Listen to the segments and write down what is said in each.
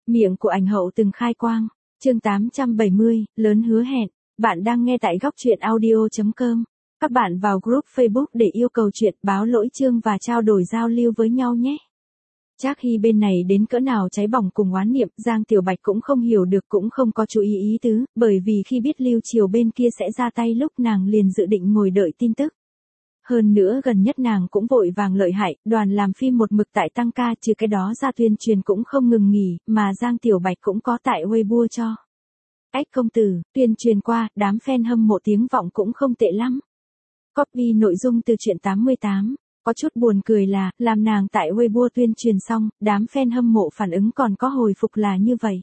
Miệng của ảnh hậu từng khai quang. Chương 870, lớn hứa hẹn. Bạn đang nghe tại góc truyện audio.com. Các bạn vào group Facebook để yêu cầu chuyện, báo lỗi chương và trao đổi giao lưu với nhau nhé. Trác Hy bên này đến cỡ nào cháy bỏng cùng oán niệm, Giang Tiểu Bạch cũng không hiểu được, cũng không có chú ý tứ, bởi vì khi biết Lưu Triều bên kia sẽ ra tay lúc nàng liền dự định ngồi đợi tin tức. Hơn nữa gần nhất nàng cũng vội vàng lợi hại, đoàn làm phim một mực tại tăng ca, trừ cái đó ra tuyên truyền cũng không ngừng nghỉ, mà Giang Tiểu Bạch cũng có tại Weibo cho. Ách công tử, tuyên truyền qua, đám fan hâm mộ tiếng vọng cũng không tệ lắm. Copy nội dung từ truyện 88. Có chút buồn cười là, làm nàng tại Weibo tuyên truyền xong, đám fan hâm mộ phản ứng còn có hồi phục là như vậy.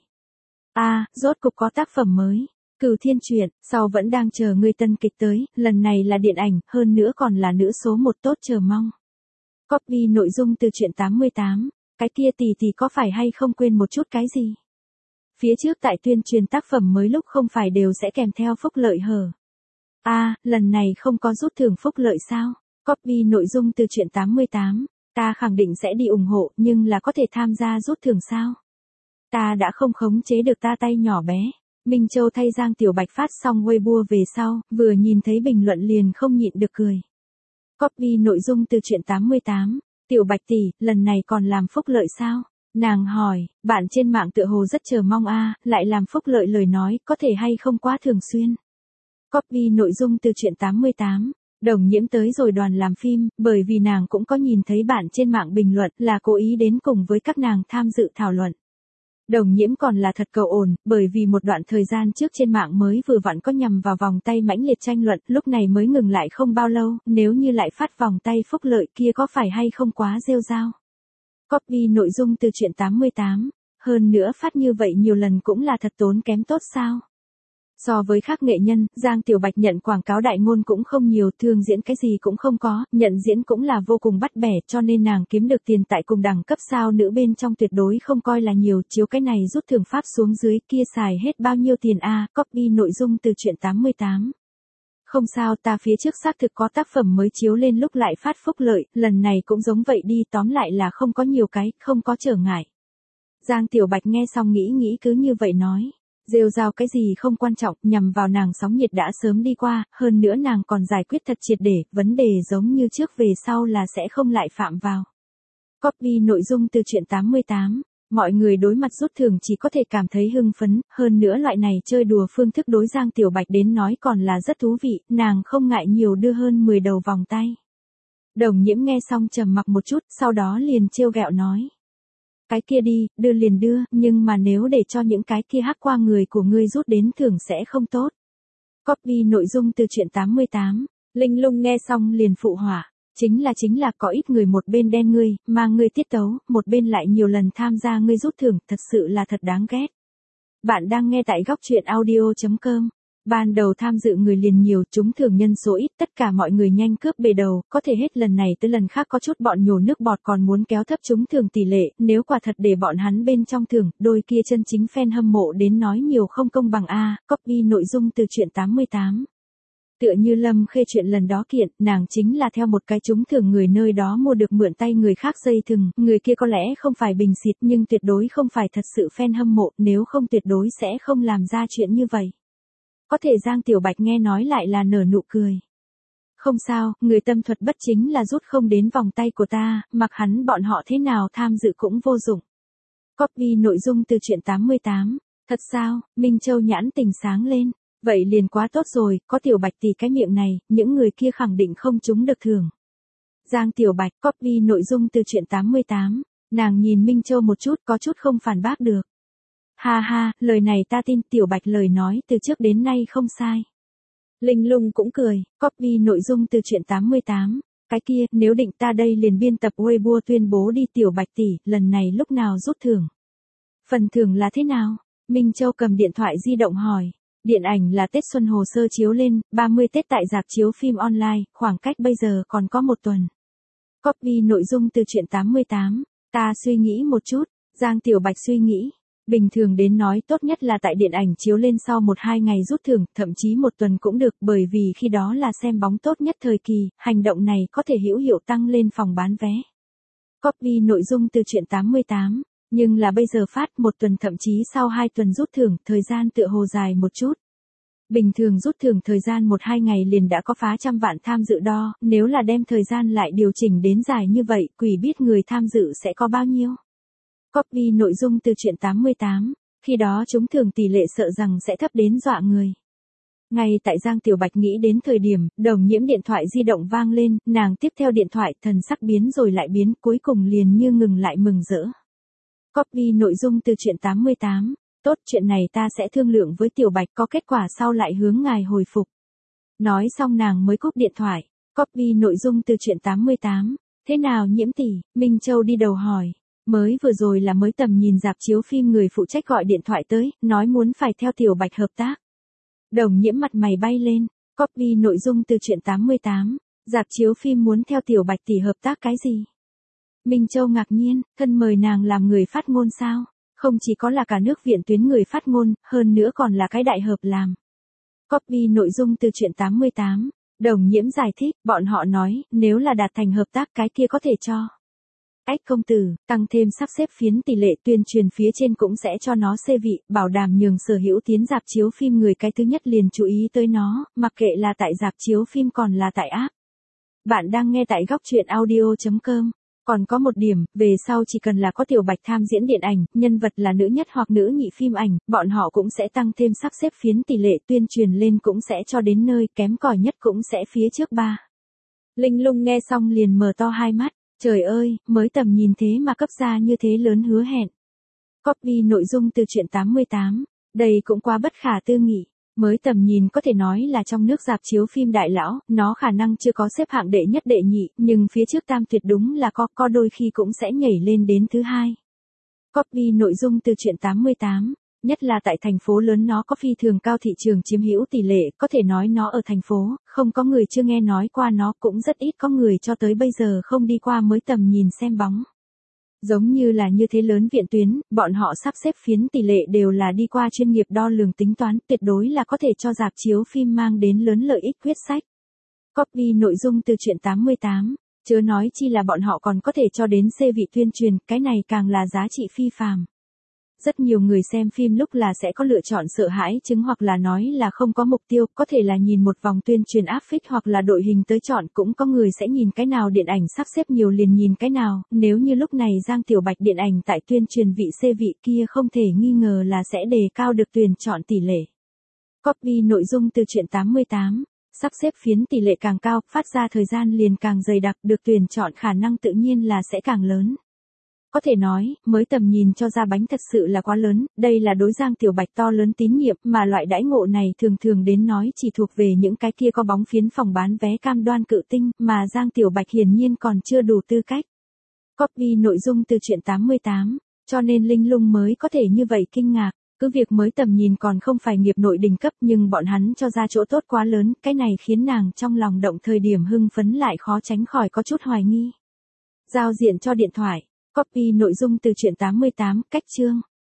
Rốt cục có tác phẩm mới. Cửu Thiên Truyện, sau vẫn đang chờ người tân kịch tới, lần này là điện ảnh, hơn nữa còn là nữ số 1 tốt chờ mong. Copy nội dung từ truyện 88. Cái kia tỷ có phải hay không quên một chút cái gì? Phía trước tại tuyên truyền tác phẩm mới lúc không phải đều sẽ kèm theo phúc lợi hở. Lần này không có rút thưởng phúc lợi sao? Copy nội dung từ truyện 88. Ta khẳng định sẽ đi ủng hộ, nhưng là có thể tham gia rút thưởng sao? Ta đã không khống chế được ta tay nhỏ bé. Minh Châu thay Giang Tiểu Bạch phát xong Weibo về sau, vừa nhìn thấy bình luận liền không nhịn được cười. Copy nội dung từ truyện 88. Tiểu Bạch tỷ, lần này còn làm phúc lợi sao? Nàng hỏi, bạn trên mạng tựa hồ rất chờ mong lại làm phúc lợi lời nói, có thể hay không quá thường xuyên. Copy nội dung từ truyện 88. Đồng Nhiễm tới rồi đoàn làm phim, bởi vì nàng cũng có nhìn thấy bạn trên mạng bình luận là cố ý đến cùng với các nàng tham dự thảo luận. Đồng Nhiễm còn là thật cầu ổn, bởi vì một đoạn thời gian trước trên mạng mới vừa vặn có nhằm vào vòng tay mãnh liệt tranh luận, lúc này mới ngừng lại không bao lâu, nếu như lại phát vòng tay phúc lợi kia có phải hay không quá rêu rao. Copy nội dung từ truyện 88. Hơn nữa phát như vậy nhiều lần cũng là thật tốn kém tốt sao? So với khác nghệ nhân, Giang Tiểu Bạch nhận quảng cáo đại ngôn cũng không nhiều, thường diễn cái gì cũng không có, nhận diễn cũng là vô cùng bắt bẻ, cho nên nàng kiếm được tiền tại cùng đẳng cấp sao nữ bên trong tuyệt đối không coi là nhiều, chiếu cái này rút thưởng pháp xuống dưới kia xài hết bao nhiêu tiền copy nội dung từ truyện 88. Không sao, ta phía trước xác thực có tác phẩm mới chiếu lên lúc lại phát phúc lợi, lần này cũng giống vậy đi, tóm lại là không có nhiều cái, không có trở ngại. Giang Tiểu Bạch nghe xong nghĩ cứ như vậy nói. Rêu rao cái gì không quan trọng, nhằm vào nàng sóng nhiệt đã sớm đi qua, hơn nữa nàng còn giải quyết thật triệt để, vấn đề giống như trước về sau là sẽ không lại phạm vào. Copy nội dung từ truyện 88. Mọi người đối mặt rút thưởng chỉ có thể cảm thấy hưng phấn, hơn nữa loại này chơi đùa phương thức đối Giang Tiểu Bạch đến nói còn là rất thú vị, nàng không ngại nhiều đưa hơn 10 đầu vòng tay. Đồng Nhiễm nghe xong trầm mặc một chút, sau đó liền trêu ghẹo nói. Cái kia đi, đưa liền đưa, nhưng mà nếu để cho những cái kia hắc qua người của ngươi rút đến thưởng sẽ không tốt. Copy nội dung từ truyện 88. Linh Lung nghe xong liền phụ họa. Chính là có ít người một bên đen ngươi, mà ngươi tiết tấu, một bên lại nhiều lần tham gia ngươi rút thưởng, thật sự là thật đáng ghét. Bạn đang nghe tại góc truyện audio.com. Ban đầu tham dự người liền nhiều, trúng thưởng nhân số ít, tất cả mọi người nhanh cướp bề đầu, có thể hết lần này tới lần khác có chút bọn nhổ nước bọt còn muốn kéo thấp trúng thưởng tỷ lệ, nếu quả thật để bọn hắn bên trong thưởng, đôi kia chân chính fan hâm mộ đến nói nhiều không công bằng copy nội dung từ truyện 88. Tựa như Lâm Khê chuyện lần đó kiện, nàng chính là theo một cái trúng thưởng người nơi đó mua được mượn tay người khác dây thừng, người kia có lẽ không phải bình xịt nhưng tuyệt đối không phải thật sự fan hâm mộ, nếu không tuyệt đối sẽ không làm ra chuyện như vậy. Có thể Giang Tiểu Bạch nghe nói lại là nở nụ cười. Không sao, người tâm thuật bất chính là rút không đến vòng tay của ta, mặc hắn bọn họ thế nào tham dự cũng vô dụng. Copy nội dung từ truyện 88. Thật sao, Minh Châu nhãn tình sáng lên. Vậy liền quá tốt rồi, có Tiểu Bạch tỷ cái miệng này, những người kia khẳng định không trúng được thưởng. Giang Tiểu Bạch, copy nội dung từ truyện 88. Nàng nhìn Minh Châu một chút, có chút không phản bác được. Ha, lời này ta tin, Tiểu Bạch lời nói từ trước đến nay không sai. Linh Lung cũng cười, copy nội dung từ truyện 88. Cái kia, nếu định ta đây liền biên tập Weibo tuyên bố đi Tiểu Bạch tỷ, lần này lúc nào rút thưởng. Phần thưởng là thế nào? Minh Châu cầm điện thoại di động hỏi. Điện ảnh là Tết Xuân Hồ Sơ chiếu lên, 30 Tết tại rạp chiếu phim online, khoảng cách bây giờ còn có 1 tuần. Copy nội dung từ truyện 88. Ta suy nghĩ một chút, Giang Tiểu Bạch suy nghĩ. Bình thường đến nói tốt nhất là tại điện ảnh chiếu lên sau 1-2 ngày rút thưởng, thậm chí 1 tuần cũng được, bởi vì khi đó là xem bóng tốt nhất thời kỳ, hành động này có thể hữu hiệu tăng lên phòng bán vé. Copy nội dung từ truyện 88. Nhưng là bây giờ phát 1 tuần thậm chí sau 2 tuần rút thưởng, thời gian tựa hồ dài một chút. Bình thường rút thưởng thời gian 1-2 ngày liền đã có phá trăm vạn tham dự đo, nếu là đem thời gian lại điều chỉnh đến dài như vậy, quỷ biết người tham dự sẽ có bao nhiêu. Copy nội dung từ truyện 88, khi đó trúng thưởng tỷ lệ sợ rằng sẽ thấp đến dọa người. Ngay tại Giang Tiểu Bạch nghĩ đến thời điểm, Đồng Nhiễm điện thoại di động vang lên, nàng tiếp theo điện thoại, thần sắc biến rồi lại biến, cuối cùng liền như ngừng lại mừng rỡ. Copy nội dung từ truyện 88, tốt, chuyện này ta sẽ thương lượng với Tiểu Bạch, có kết quả sau lại hướng ngài hồi phục. Nói xong nàng mới cúp điện thoại. Copy nội dung từ truyện 88, thế nào Nhiễm tỷ? Minh Châu đi đầu hỏi. Mới vừa rồi là mới tầm nhìn rạp chiếu phim người phụ trách gọi điện thoại tới, nói muốn phải theo Tiểu Bạch hợp tác. Đồng Nhiễm mặt mày bay lên. Copy nội dung từ truyện 88, rạp chiếu phim muốn theo Tiểu Bạch tỷ hợp tác cái gì? Minh Châu ngạc nhiên, thân mời nàng làm người phát ngôn sao? Không chỉ có là cả nước viện tuyến người phát ngôn, hơn nữa còn là cái đại hợp làm. Copy nội dung từ truyện 88, Đồng Nhiễm giải thích, bọn họ nói, nếu là đạt thành hợp tác cái kia có thể cho. Ách công tử, tăng thêm sắp xếp phiến tỷ lệ, tuyên truyền phía trên cũng sẽ cho nó xê vị, bảo đảm nhường sở hữu tiến rạp chiếu phim người cái thứ nhất liền chú ý tới nó, mặc kệ là tại rạp chiếu phim còn là tại app. Bạn đang nghe tại góc truyện audio.com. Còn có một điểm, về sau chỉ cần là có Tiểu Bạch tham diễn điện ảnh, nhân vật là nữ nhất hoặc nữ nhị phim ảnh, bọn họ cũng sẽ tăng thêm sắp xếp phiến tỷ lệ, tuyên truyền lên cũng sẽ cho đến nơi, kém cỏi nhất cũng sẽ phía trước 3. Linh Lung nghe xong liền mở to hai mắt, trời ơi, mới tầm nhìn thế mà cấp ra như thế lớn hứa hẹn. Copy nội dung từ truyện 88, đây cũng quá bất khả tư nghị. Mới tầm nhìn có thể nói là trong nước rạp chiếu phim đại lão, nó khả năng chưa có xếp hạng đệ nhất đệ nhị, nhưng phía trước tam tuyệt đúng là có đôi khi cũng sẽ nhảy lên đến thứ 2. Copy nội dung từ truyện 88, nhất là tại thành phố lớn nó có phi thường cao thị trường chiếm hữu tỷ lệ, có thể nói nó ở thành phố, không có người chưa nghe nói qua nó, cũng rất ít có người cho tới bây giờ không đi qua mới tầm nhìn xem bóng. Giống như là như thế lớn viện tuyến, bọn họ sắp xếp phiến tỷ lệ đều là đi qua chuyên nghiệp đo lường tính toán, tuyệt đối là có thể cho rạp chiếu phim mang đến lớn lợi ích quyết sách. Copy nội dung từ truyện 88, chớ nói chi là bọn họ còn có thể cho đến xê vị tuyên truyền, cái này càng là giá trị phi phàm. Rất nhiều người xem phim lúc là sẽ có lựa chọn sợ hãi chứng hoặc là nói là không có mục tiêu, có thể là nhìn một vòng tuyên truyền áp phích hoặc là đội hình tới chọn, cũng có người sẽ nhìn cái nào điện ảnh sắp xếp nhiều liền nhìn cái nào, nếu như lúc này Giang Tiểu Bạch điện ảnh tại tuyên truyền vị xê vị kia không thể nghi ngờ là sẽ đề cao được tuyển chọn tỷ lệ. Copy nội dung từ truyện 88, sắp xếp phiến tỷ lệ càng cao, phát ra thời gian liền càng dày đặc, được tuyển chọn khả năng tự nhiên là sẽ càng lớn. Có thể nói, mới tầm nhìn cho ra bánh thật sự là quá lớn, đây là đối Giang Tiểu Bạch to lớn tín nhiệm, mà loại đãi ngộ này thường thường đến nói chỉ thuộc về những cái kia có bóng phiến phòng bán vé cam đoan cự tinh, mà Giang Tiểu Bạch hiển nhiên còn chưa đủ tư cách. Copy nội dung từ truyện 88, cho nên Linh Lung mới có thể như vậy kinh ngạc, cứ việc mới tầm nhìn còn không phải nghiệp nội đỉnh cấp nhưng bọn hắn cho ra chỗ tốt quá lớn, cái này khiến nàng trong lòng động thời điểm hưng phấn lại khó tránh khỏi có chút hoài nghi. Giao diện cho điện thoại. Copy nội dung từ truyện 88, cách chương.